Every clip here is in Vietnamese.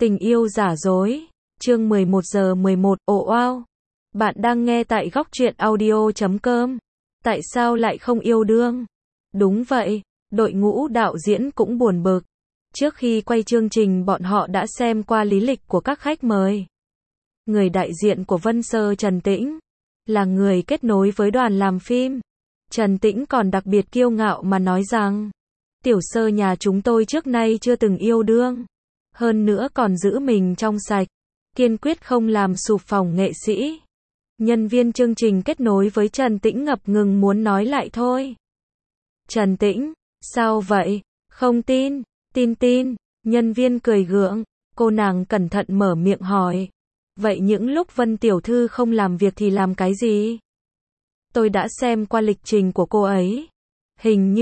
Tình yêu giả dối. Chương 11:11. Ồ wow. Bạn đang nghe tại góc truyện audio.com. Tại sao lại không yêu đương? Đúng vậy, đội ngũ đạo diễn cũng buồn bực. Trước khi quay chương trình bọn họ đã xem qua lý lịch của các khách mời. Người đại diện của Vân Sơ Trần Tĩnh là người kết nối với đoàn làm phim. Trần Tĩnh còn đặc biệt kiêu ngạo mà nói rằng tiểu sơ nhà chúng tôi trước nay chưa từng yêu đương. Hơn nữa còn giữ mình trong sạch, kiên quyết không làm sụp phòng nghệ sĩ. Nhân viên chương trình kết nối với Trần Tĩnh ngập ngừng muốn nói lại thôi. Trần Tĩnh, sao vậy? Không tin, tin. Nhân viên cười gượng, cô nàng cẩn thận mở miệng hỏi. Vậy những lúc Vân tiểu thư không làm việc thì làm cái gì? Tôi đã xem qua lịch trình của cô ấy. Hình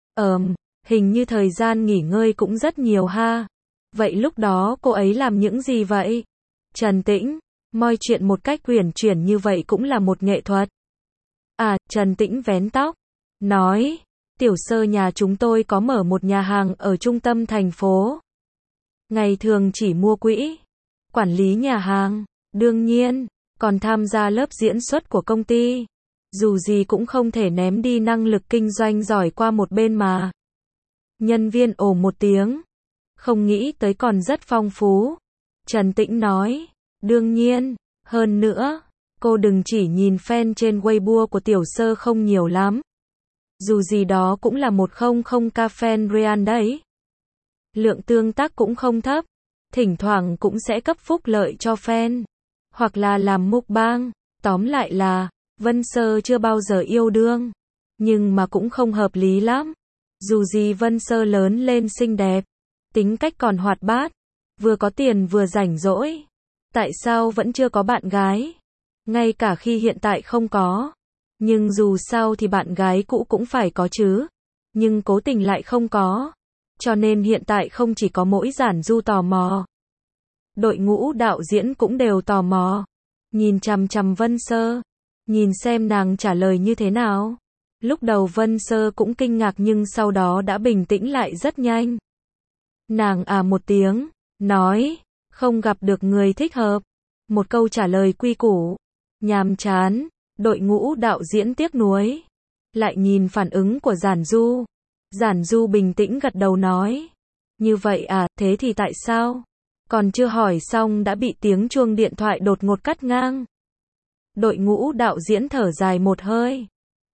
như thời gian nghỉ ngơi cũng rất nhiều ha. Vậy lúc đó cô ấy làm những gì vậy? Trần Tĩnh, moi chuyện một cách uyển chuyển như vậy cũng là một nghệ thuật. À, Trần Tĩnh vén tóc, nói, tiểu sơ nhà chúng tôi có mở một nhà hàng ở trung tâm thành phố. Ngày thường chỉ mua quỹ, quản lý nhà hàng, đương nhiên, còn tham gia lớp diễn xuất của công ty. Dù gì cũng không thể ném đi năng lực kinh doanh giỏi qua một bên mà. Nhân viên ồ một tiếng. Không nghĩ tới còn rất phong phú. Trần Tĩnh nói, đương nhiên, hơn nữa, cô đừng chỉ nhìn fan trên Weibo của tiểu sơ không nhiều lắm. Dù gì đó cũng là 100k fan real đấy. Lượng tương tác cũng không thấp, thỉnh thoảng cũng sẽ cấp phúc lợi cho fan, hoặc là làm mukbang. Tóm lại là, Vân Sơ chưa bao giờ yêu đương, nhưng mà cũng không hợp lý lắm. Dù gì Vân Sơ lớn lên xinh đẹp, tính cách còn hoạt bát, vừa có tiền vừa rảnh rỗi. Tại sao vẫn chưa có bạn gái? Ngay cả khi hiện tại không có. Nhưng dù sao thì bạn gái cũ cũng phải có chứ. Nhưng cố tình lại không có. Cho nên hiện tại không chỉ có mỗi Giản Du tò mò. Đội ngũ đạo diễn cũng đều tò mò. Nhìn chằm chằm Vân Sơ. Nhìn xem nàng trả lời như thế nào. Lúc đầu Vân Sơ cũng kinh ngạc nhưng sau đó đã bình tĩnh lại rất nhanh. Nàng à một tiếng, nói, không gặp được người thích hợp. Một câu trả lời quy củ, nhàm chán. Đội ngũ đạo diễn tiếc nuối. Lại nhìn phản ứng của Giản Du. Giản Du bình tĩnh gật đầu nói, như vậy à, thế thì tại sao? Còn chưa hỏi xong đã bị tiếng chuông điện thoại đột ngột cắt ngang. Đội ngũ đạo diễn thở dài một hơi.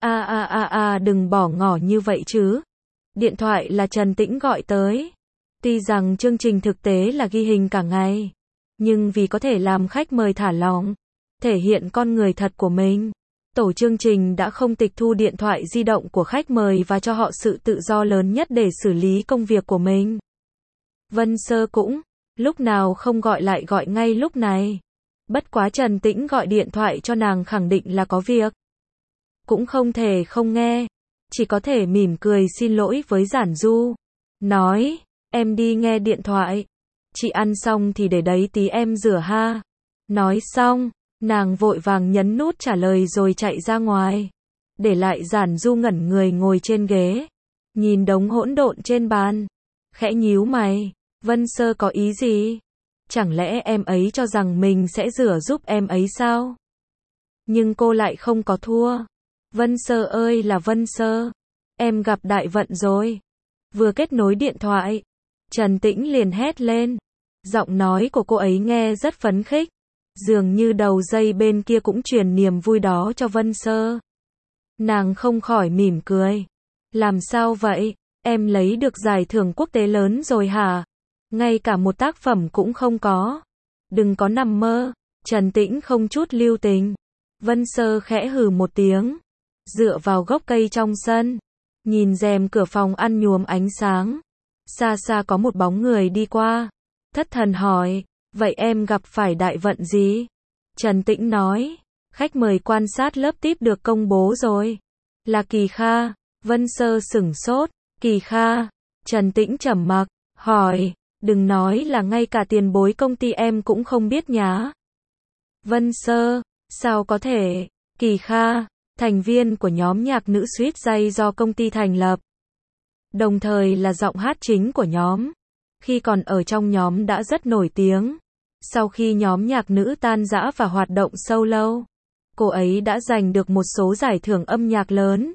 Đừng bỏ ngỏ như vậy chứ. Điện thoại là Trần Tĩnh gọi tới. Tuy rằng chương trình thực tế là ghi hình cả ngày, nhưng vì có thể làm khách mời thả lỏng, thể hiện con người thật của mình, tổ chương trình đã không tịch thu điện thoại di động của khách mời và cho họ sự tự do lớn nhất để xử lý công việc của mình. Vân Sơ cũng, lúc nào không gọi lại gọi ngay lúc này. Bất quá Trần Tĩnh gọi điện thoại cho nàng khẳng định là có việc. Cũng không thể không nghe, chỉ có thể mỉm cười xin lỗi với Giản Du. Nói, em đi nghe điện thoại. Chị ăn xong thì để đấy tí em rửa ha. Nói xong, nàng vội vàng nhấn nút trả lời rồi chạy ra ngoài. Để lại Giản Du ngẩn người ngồi trên ghế. Nhìn đống hỗn độn trên bàn. Khẽ nhíu mày, Vân Sơ có ý gì? Chẳng lẽ em ấy cho rằng mình sẽ rửa giúp em ấy sao? Nhưng cô lại không có thua. Vân Sơ ơi là Vân Sơ, em gặp đại vận rồi. Vừa kết nối điện thoại, Trần Tĩnh liền hét lên. Giọng nói của cô ấy nghe rất phấn khích. Dường như đầu dây bên kia cũng truyền niềm vui đó cho Vân Sơ. Nàng không khỏi mỉm cười. Làm sao vậy? Em lấy được giải thưởng quốc tế lớn rồi hả? Ngay cả một tác phẩm cũng không có. Đừng có nằm mơ. Trần Tĩnh không chút lưu tình. Vân Sơ khẽ hừ một tiếng. Dựa vào gốc cây trong sân. Nhìn rèm cửa phòng ăn nhuốm ánh sáng. Xa xa có một bóng người đi qua. Thất thần hỏi, vậy em gặp phải đại vận gì? Trần Tĩnh nói, khách mời quan sát lớp tiếp được công bố rồi. Là Kỳ Kha. Vân Sơ sửng sốt, Kỳ Kha. Trần Tĩnh trầm mặc, hỏi, đừng nói là ngay cả tiền bối công ty em cũng không biết nhá. Vân Sơ, sao có thể? Kỳ Kha, thành viên của nhóm nhạc nữ Sweet Jay do công ty thành lập. Đồng thời là giọng hát chính của nhóm. Khi còn ở trong nhóm đã rất nổi tiếng. Sau khi nhóm nhạc nữ tan rã và hoạt động solo, cô ấy đã giành được một số giải thưởng âm nhạc lớn,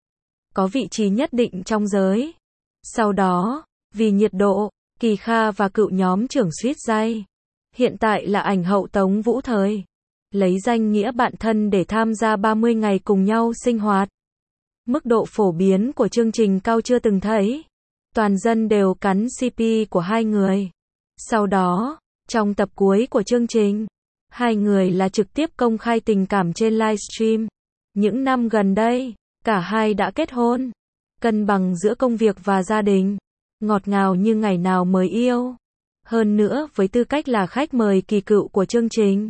có vị trí nhất định trong giới. Sau đó, vì nhiệt độ, Kỳ Kha và cựu nhóm trưởng Sweet Jay, hiện tại là ảnh hậu Tống Vũ Thời, lấy danh nghĩa bạn thân để tham gia 30 ngày cùng nhau sinh hoạt. Mức độ phổ biến của chương trình cao chưa từng thấy. Toàn dân đều cắn CP của hai người. Sau đó, trong tập cuối của chương trình, hai người là trực tiếp công khai tình cảm trên livestream. Những năm gần đây, cả hai đã kết hôn, cân bằng giữa công việc và gia đình, ngọt ngào như ngày nào mới yêu. Hơn nữa với tư cách là khách mời kỳ cựu của chương trình,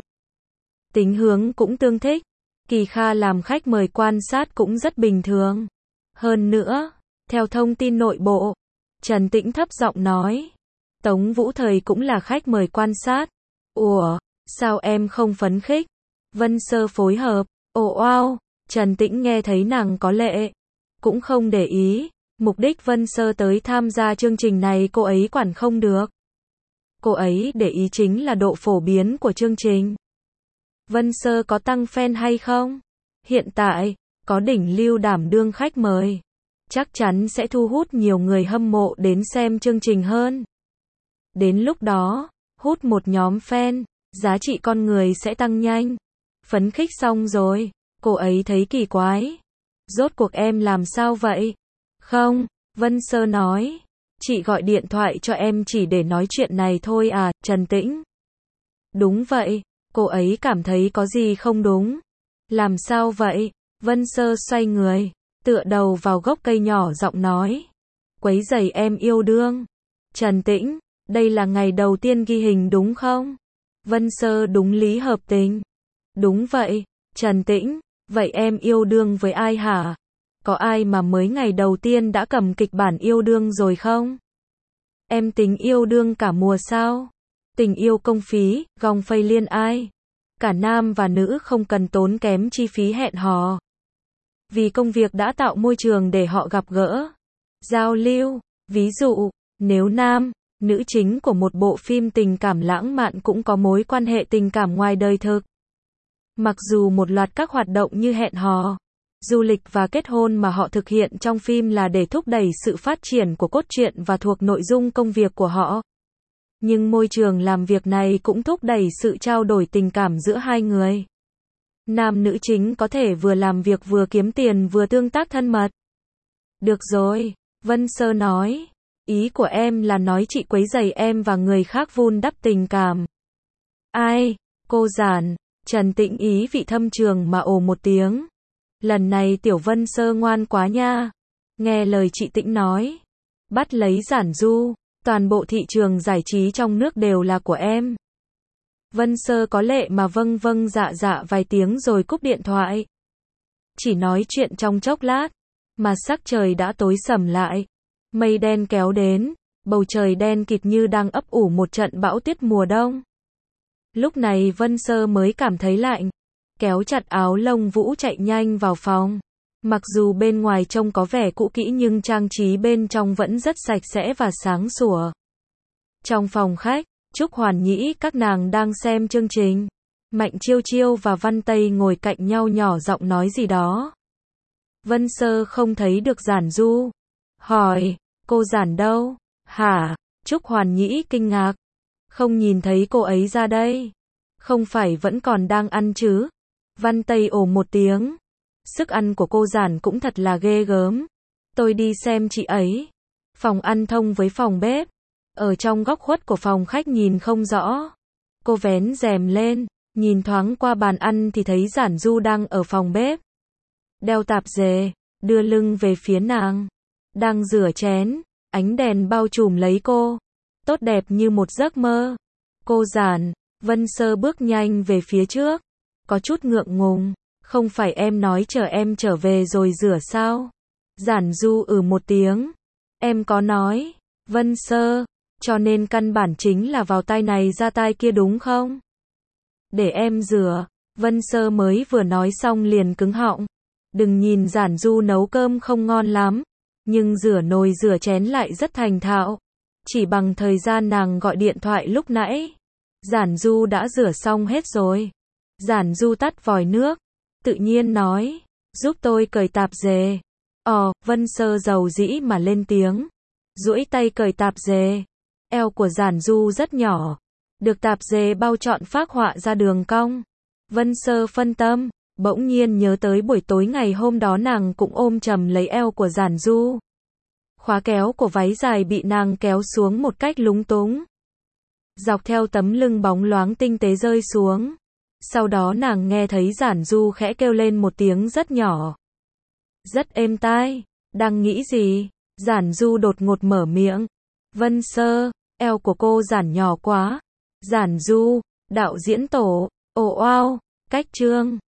tính hướng cũng tương thích. Kỳ Kha làm khách mời quan sát cũng rất bình thường. Hơn nữa, theo thông tin nội bộ, Trần Tĩnh thấp giọng nói, Tống Vũ Thời cũng là khách mời quan sát. Ủa, sao em không phấn khích? Vân Sơ phối hợp. Ồ wow, Trần Tĩnh nghe thấy nàng có lệ, cũng không để ý. Mục đích Vân Sơ tới tham gia chương trình này cô ấy quản không được. Cô ấy để ý chính là độ phổ biến của chương trình. Vân Sơ có tăng fan hay không? Hiện tại, có đỉnh lưu đảm đương khách mời, chắc chắn sẽ thu hút nhiều người hâm mộ đến xem chương trình hơn. Đến lúc đó, hút một nhóm fan, giá trị con người sẽ tăng nhanh. Phấn khích xong rồi, cô ấy thấy kỳ quái. Rốt cuộc em làm sao vậy? Không, Vân Sơ nói, chị gọi điện thoại cho em chỉ để nói chuyện này thôi à, Trần Tĩnh. Đúng vậy, cô ấy cảm thấy có gì không đúng. Làm sao vậy? Vân Sơ xoay người, tựa đầu vào gốc cây nhỏ giọng nói. Quấy rầy em yêu đương. Trần Tĩnh, đây là ngày đầu tiên ghi hình đúng không? Vân Sơ đúng lý hợp tình. Đúng vậy, Trần Tĩnh, vậy em yêu đương với ai hả? Có ai mà mới ngày đầu tiên đã cầm kịch bản yêu đương rồi không? Em tính yêu đương cả mùa sao? Tình yêu công phí, gòng phây liên ai? Cả nam và nữ không cần tốn kém chi phí hẹn hò. Vì công việc đã tạo môi trường để họ gặp gỡ, giao lưu. Ví dụ, nếu nam, nữ chính của một bộ phim tình cảm lãng mạn cũng có mối quan hệ tình cảm ngoài đời thực. Mặc dù một loạt các hoạt động như hẹn hò, du lịch và kết hôn mà họ thực hiện trong phim là để thúc đẩy sự phát triển của cốt truyện và thuộc nội dung công việc của họ. Nhưng môi trường làm việc này cũng thúc đẩy sự trao đổi tình cảm giữa hai người. Nam nữ chính có thể vừa làm việc vừa kiếm tiền vừa tương tác thân mật. Được rồi, Vân Sơ nói. Ý của em là nói chị quấy rầy em và người khác vun đắp tình cảm. Ai? Cô giản. Trần Tĩnh ý vị thâm trường mà ồ một tiếng. Lần này tiểu Vân Sơ ngoan quá nha. Nghe lời chị Tĩnh nói. Bắt lấy Giản Du. Toàn bộ thị trường giải trí trong nước đều là của em. Vân Sơ có lệ mà vâng vâng dạ dạ vài tiếng rồi cúp điện thoại. Chỉ nói chuyện trong chốc lát, mà sắc trời đã tối sầm lại. Mây đen kéo đến, bầu trời đen kịt như đang ấp ủ một trận bão tuyết mùa đông. Lúc này Vân Sơ mới cảm thấy lạnh, kéo chặt áo lông vũ chạy nhanh vào phòng. Mặc dù bên ngoài trông có vẻ cũ kỹ nhưng trang trí bên trong vẫn rất sạch sẽ và sáng sủa. Trong phòng khách, Trúc Hoàn Nhĩ các nàng đang xem chương trình. Mạnh Chiêu Chiêu và Văn Tây ngồi cạnh nhau nhỏ giọng nói gì đó. Vân Sơ không thấy được Giản Du. Hỏi, cô Giản đâu? Hả? Trúc Hoàn Nhĩ kinh ngạc. Không nhìn thấy cô ấy ra đây. Không phải vẫn còn đang ăn chứ? Văn Tây ồ một tiếng. Sức ăn của cô Giản cũng thật là ghê gớm. Tôi đi xem chị ấy. Phòng ăn thông với phòng bếp. Ở trong góc khuất của phòng khách nhìn không rõ. Cô vén rèm lên, nhìn thoáng qua bàn ăn thì thấy Giản Du đang ở phòng bếp. Đeo tạp dề, đưa lưng về phía nàng. Đang rửa chén, ánh đèn bao trùm lấy cô. Tốt đẹp như một giấc mơ. Cô Giản, Vân Sơ bước nhanh về phía trước. Có chút ngượng ngùng. Không phải em nói chờ em trở về rồi rửa sao? Giản Du một tiếng. Em có nói. Vân Sơ, cho nên căn bản chính là vào tai này ra tai kia đúng không? Để em rửa. Vân Sơ mới vừa nói xong liền cứng họng. Đừng nhìn Giản Du nấu cơm không ngon lắm, nhưng rửa nồi rửa chén lại rất thành thạo. Chỉ bằng thời gian nàng gọi điện thoại lúc nãy, Giản Du đã rửa xong hết rồi. Giản Du tắt vòi nước, tự nhiên nói, giúp tôi cởi tạp dề. Vân Sơ dầu dĩ mà lên tiếng, duỗi tay cởi tạp dề. Eo của Giản Du rất nhỏ, được tạp dề bao trọn phác họa ra đường cong. Vân Sơ phân tâm, bỗng nhiên nhớ tới buổi tối ngày hôm đó nàng cũng ôm chầm lấy eo của Giản Du. Khóa kéo của váy dài bị nàng kéo xuống một cách lúng túng, dọc theo tấm lưng bóng loáng tinh tế rơi xuống. Sau đó nàng nghe thấy Giản Du khẽ kêu lên một tiếng rất nhỏ, rất êm tai. Đang nghĩ gì? Giản Du đột ngột mở miệng. Vân Sơ, eo của cô Giản nhỏ quá. Giản Du, đạo diễn tổ. Cách chương